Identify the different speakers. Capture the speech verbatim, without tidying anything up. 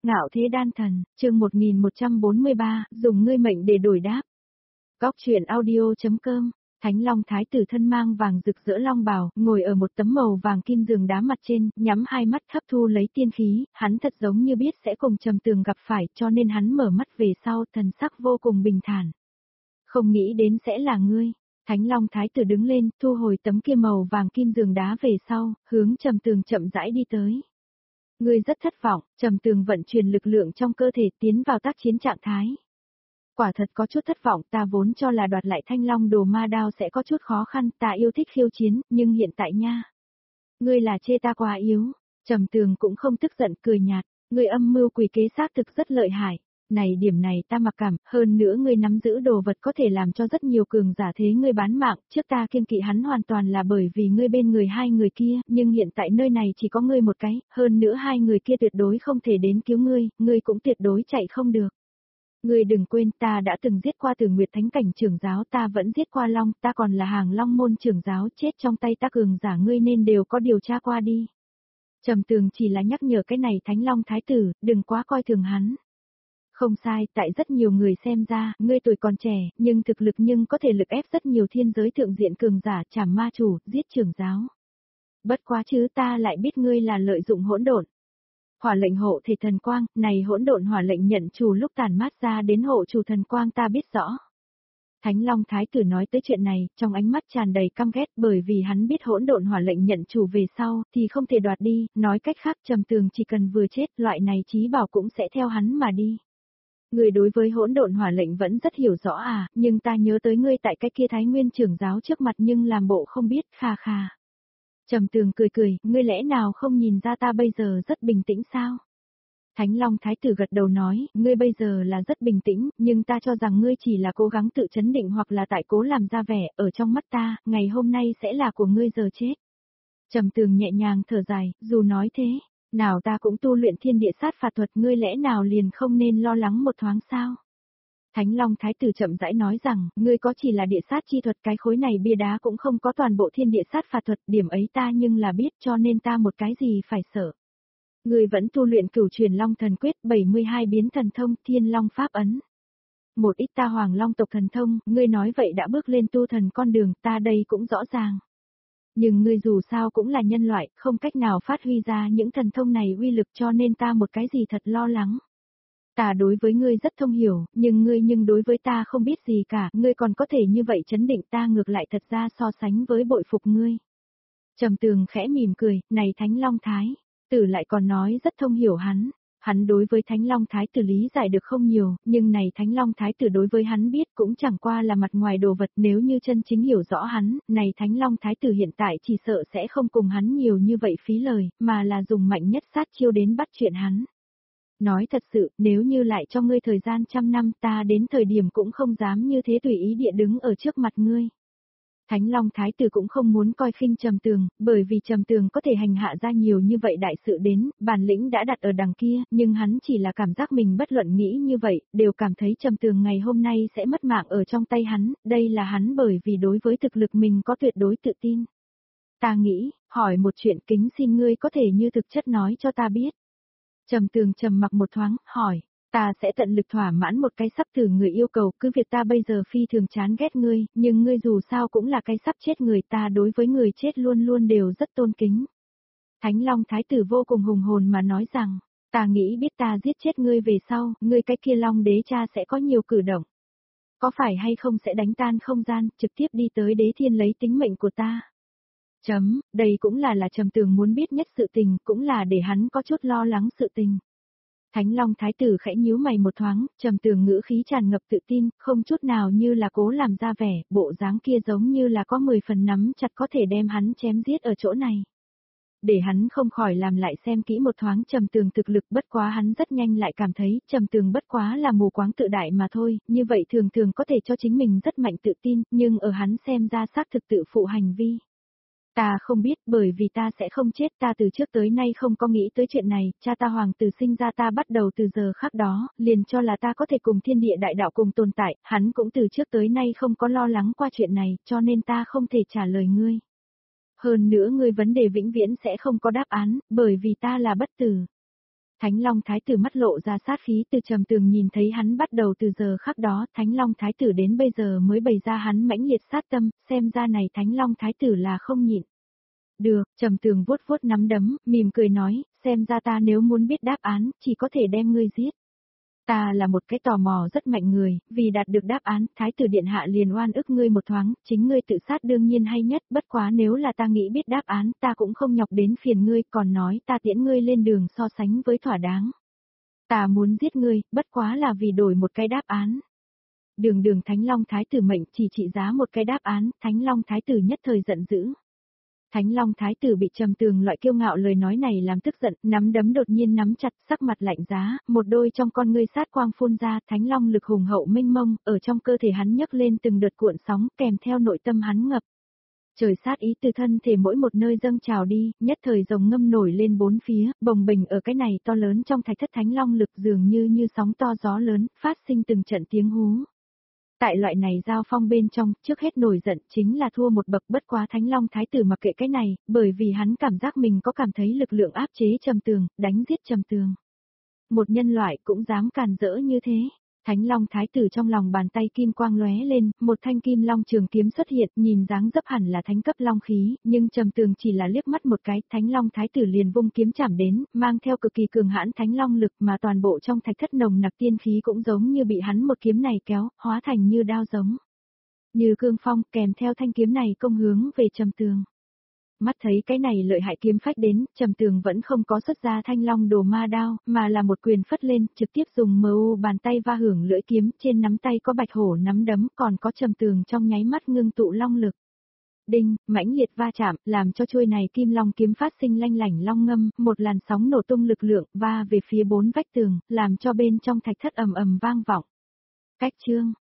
Speaker 1: Ngạo thế đan thần, chương một nghìn một trăm bốn mươi ba, dùng ngươi mệnh để đổi đáp. Góc truyện audio.com, Thánh Long Thái tử thân mang vàng rực rỡ long bào, ngồi ở một tấm màu vàng kim giường đá mặt trên, nhắm hai mắt hấp thu lấy tiên khí, hắn thật giống như biết sẽ cùng Trầm Tường gặp phải, cho nên hắn mở mắt về sau, thần sắc vô cùng bình thản. Không nghĩ đến sẽ là ngươi. Thánh Long Thái tử đứng lên, thu hồi tấm kia màu vàng kim giường đá về sau, hướng Trầm Tường chậm rãi đi tới. Ngươi rất thất vọng, Trầm Tường vận chuyển lực lượng trong cơ thể tiến vào tác chiến trạng thái. Quả thật có chút thất vọng, ta vốn cho là đoạt lại Thanh Long Đồ Ma Đao sẽ có chút khó khăn, ta yêu thích khiêu chiến, nhưng hiện tại nha. Ngươi là chê ta quá yếu, Trầm Tường cũng không tức giận cười nhạt, ngươi âm mưu quỷ kế xác thực rất lợi hại. Này điểm này ta mặc cảm, hơn nữa ngươi nắm giữ đồ vật có thể làm cho rất nhiều cường giả thế ngươi bán mạng, trước ta kiêng kỵ hắn hoàn toàn là bởi vì ngươi bên người hai người kia, nhưng hiện tại nơi này chỉ có ngươi một cái, hơn nữa hai người kia tuyệt đối không thể đến cứu ngươi, ngươi cũng tuyệt đối chạy không được. Ngươi đừng quên ta đã từng giết qua Từ Nguyệt Thánh Cảnh trưởng giáo, ta vẫn giết qua Long, ta còn là Hàng Long môn trưởng giáo, chết trong tay ta cường giả ngươi nên đều có điều tra qua đi. Trầm Tường chỉ là nhắc nhở cái này Thánh Long Thái tử, đừng quá coi thường hắn. Không sai, tại rất nhiều người xem ra, ngươi tuổi còn trẻ, nhưng thực lực nhưng có thể lực ép rất nhiều thiên giới thượng diện cường giả, trảm ma chủ, giết trưởng giáo. Bất quá chứ ta lại biết ngươi là lợi dụng hỗn độn. Hỏa lệnh hộ thể thần quang, này hỗn độn hỏa lệnh nhận chủ lúc tàn mát ra đến hộ chủ thần quang ta biết rõ. Thánh Long Thái tử nói tới chuyện này, trong ánh mắt tràn đầy căm ghét bởi vì hắn biết hỗn độn hỏa lệnh nhận chủ về sau, thì không thể đoạt đi, nói cách khác Trầm Tường chỉ cần vừa chết, loại này chí bảo cũng sẽ theo hắn mà đi. Ngươi đối với hỗn độn hỏa lệnh vẫn rất hiểu rõ à, nhưng ta nhớ tới ngươi tại cái kia Thái Nguyên trưởng giáo trước mặt nhưng làm bộ không biết, kha kha. Trầm Tường cười cười, ngươi lẽ nào không nhìn ra ta bây giờ rất bình tĩnh sao? Thánh Long Thái tử gật đầu nói, ngươi bây giờ là rất bình tĩnh, nhưng ta cho rằng ngươi chỉ là cố gắng tự chấn định hoặc là tại cố làm ra vẻ, ở trong mắt ta, ngày hôm nay sẽ là của ngươi giờ chết. Trầm Tường nhẹ nhàng thở dài, dù nói thế. Nào ta cũng tu luyện thiên địa sát phạt thuật, ngươi lẽ nào liền không nên lo lắng một thoáng sao? Thánh Long Thái tử chậm rãi nói rằng, ngươi có chỉ là địa sát chi thuật, cái khối này bia đá cũng không có toàn bộ thiên địa sát phạt thuật, điểm ấy ta nhưng là biết, cho nên ta một cái gì phải sợ. Ngươi vẫn tu luyện cửu truyền Long Thần Quyết, bảy mươi hai biến thần thông, Thiên Long Pháp Ấn. Một ít ta Hoàng Long tộc thần thông, ngươi nói vậy đã bước lên tu thần con đường, ta đây cũng rõ ràng. Nhưng ngươi dù sao cũng là nhân loại, không cách nào phát huy ra những thần thông này uy lực, cho nên ta một cái gì thật lo lắng. Ta đối với ngươi rất thông hiểu, nhưng ngươi nhưng đối với ta không biết gì cả, ngươi còn có thể như vậy chấn định, ta ngược lại thật ra so sánh với bội phục ngươi. Trầm Tường khẽ mỉm cười, này Thánh Long Thái tử lại còn nói rất thông hiểu hắn. Hắn đối với Thánh Long Thái tử lý giải được không nhiều, nhưng này Thánh Long Thái tử đối với hắn biết cũng chẳng qua là mặt ngoài đồ vật, nếu như chân chính hiểu rõ hắn, này Thánh Long Thái tử hiện tại chỉ sợ sẽ không cùng hắn nhiều như vậy phí lời, mà là dùng mạnh nhất sát chiêu đến bắt chuyện hắn. Nói thật sự, nếu như lại cho ngươi thời gian trăm năm, ta đến thời điểm cũng không dám như thế tùy ý địa đứng ở trước mặt ngươi. Thánh Long Thái tử cũng không muốn coi khinh Trầm Tường, bởi vì Trầm Tường có thể hành hạ ra nhiều như vậy đại sự đến, bản lĩnh đã đặt ở đằng kia, nhưng hắn chỉ là cảm giác mình bất luận nghĩ như vậy, đều cảm thấy Trầm Tường ngày hôm nay sẽ mất mạng ở trong tay hắn, đây là hắn bởi vì đối với thực lực mình có tuyệt đối tự tin. Ta nghĩ, hỏi một chuyện kính xin ngươi có thể như thực chất nói cho ta biết. Trầm Tường trầm mặc một thoáng, hỏi. Ta sẽ tận lực thỏa mãn một cái sắp từ người yêu cầu, cứ việc ta bây giờ phi thường chán ghét ngươi, nhưng ngươi dù sao cũng là cái sắp chết người, ta đối với người chết luôn luôn đều rất tôn kính. Thánh Long Thái tử vô cùng hùng hồn mà nói rằng, ta nghĩ biết ta giết chết ngươi về sau, ngươi cái kia Long đế cha sẽ có nhiều cử động. Có phải hay không sẽ đánh tan không gian, trực tiếp đi tới đế thiên lấy tính mệnh của ta. Chấm, đây cũng là là Trầm Tường muốn biết nhất sự tình, cũng là để hắn có chút lo lắng sự tình. Thánh Long Thái tử khẽ nhíu mày một thoáng, Trầm Tường ngữ khí tràn ngập tự tin, không chút nào như là cố làm ra vẻ, bộ dáng kia giống như là có mười phần nắm chặt có thể đem hắn chém giết ở chỗ này. Để hắn không khỏi làm lại xem kỹ một thoáng Trầm Tường thực lực, bất quá hắn rất nhanh lại cảm thấy Trầm Tường bất quá là mù quáng tự đại mà thôi, như vậy thường thường có thể cho chính mình rất mạnh tự tin, nhưng ở hắn xem ra xác thực tự phụ hành vi. Ta không biết, bởi vì ta sẽ không chết, ta từ trước tới nay không có nghĩ tới chuyện này, cha ta hoàng tử sinh ra ta bắt đầu từ giờ khắc đó, liền cho là ta có thể cùng thiên địa đại đạo cùng tồn tại, hắn cũng từ trước tới nay không có lo lắng qua chuyện này, cho nên ta không thể trả lời ngươi. Hơn nữa ngươi vấn đề vĩnh viễn sẽ không có đáp án, bởi vì ta là bất tử. Thánh Long Thái tử mắt lộ ra sát khí, Từ Trầm Tường nhìn thấy hắn bắt đầu từ giờ khắc đó, Thánh Long Thái tử đến bây giờ mới bày ra hắn mãnh liệt sát tâm, xem ra này Thánh Long Thái tử là không nhịn. Được, Trầm Tường vuốt vuốt nắm đấm, mỉm cười nói, xem ra ta nếu muốn biết đáp án, chỉ có thể đem ngươi giết. Ta là một cái tò mò rất mạnh người, vì đạt được đáp án, Thái tử điện hạ liền oan ức ngươi một thoáng, chính ngươi tự sát đương nhiên hay nhất, bất quá nếu là ta nghĩ biết đáp án, ta cũng không nhọc đến phiền ngươi, còn nói ta tiễn ngươi lên đường so sánh với thỏa đáng. Ta muốn giết ngươi, bất quá là vì đổi một cái đáp án. Đường đường Thánh Long Thái tử mệnh chỉ trị giá một cái đáp án, Thánh Long Thái tử nhất thời giận dữ. Thánh Long Thái tử bị Trầm Tường loại kiêu ngạo lời nói này làm tức giận, nắm đấm đột nhiên nắm chặt, sắc mặt lạnh giá, một đôi trong con ngươi sát quang phun ra, Thánh Long lực hùng hậu mênh mông, ở trong cơ thể hắn nhấc lên từng đợt cuộn sóng, kèm theo nội tâm hắn ngập. Trời sát ý từ thân thể mỗi một nơi dâng trào đi, nhất thời rồng ngâm nổi lên bốn phía, bồng bềnh ở cái này to lớn trong thạch thất Thánh Long lực dường như như sóng to gió lớn, phát sinh từng trận tiếng hú. Tại loại này giao phong bên trong, trước hết nổi giận chính là thua một bậc, bất quá Thánh Long Thái tử mặc kệ cái này, bởi vì hắn cảm giác mình có cảm thấy lực lượng áp chế Trầm Tường, đánh giết Trầm Tường. Một nhân loại cũng dám càn rỡ như thế. Thánh Long Thái tử trong lòng bàn tay kim quang lóe lên, một thanh kim long trường kiếm xuất hiện, nhìn dáng dấp hẳn là thánh cấp long khí, nhưng Trầm Tường chỉ là liếc mắt một cái, Thánh Long Thái tử liền vung kiếm chạm đến, mang theo cực kỳ cường hãn thánh long lực mà toàn bộ trong thạch thất nồng nặc tiên khí cũng giống như bị hắn một kiếm này kéo, hóa thành như đao giống. Như cương phong, kèm theo thanh kiếm này công hướng về Trầm Tường. Mắt thấy cái này lợi hại kiếm phách đến, Trầm Tường vẫn không có xuất ra thanh long đồ ma đao, mà là một quyền phất lên, trực tiếp dùng mờ u bàn tay va hưởng lưỡi kiếm, trên nắm tay có bạch hổ nắm đấm, còn có Trầm Tường trong nháy mắt ngưng tụ long lực. Đinh, mãnh liệt va chạm, làm cho chuôi này kim long kiếm phát sinh lanh lảnh long ngâm, một làn sóng nổ tung lực lượng, va về phía bốn vách tường, làm cho bên trong thạch thất ầm ầm vang vọng. Cách chương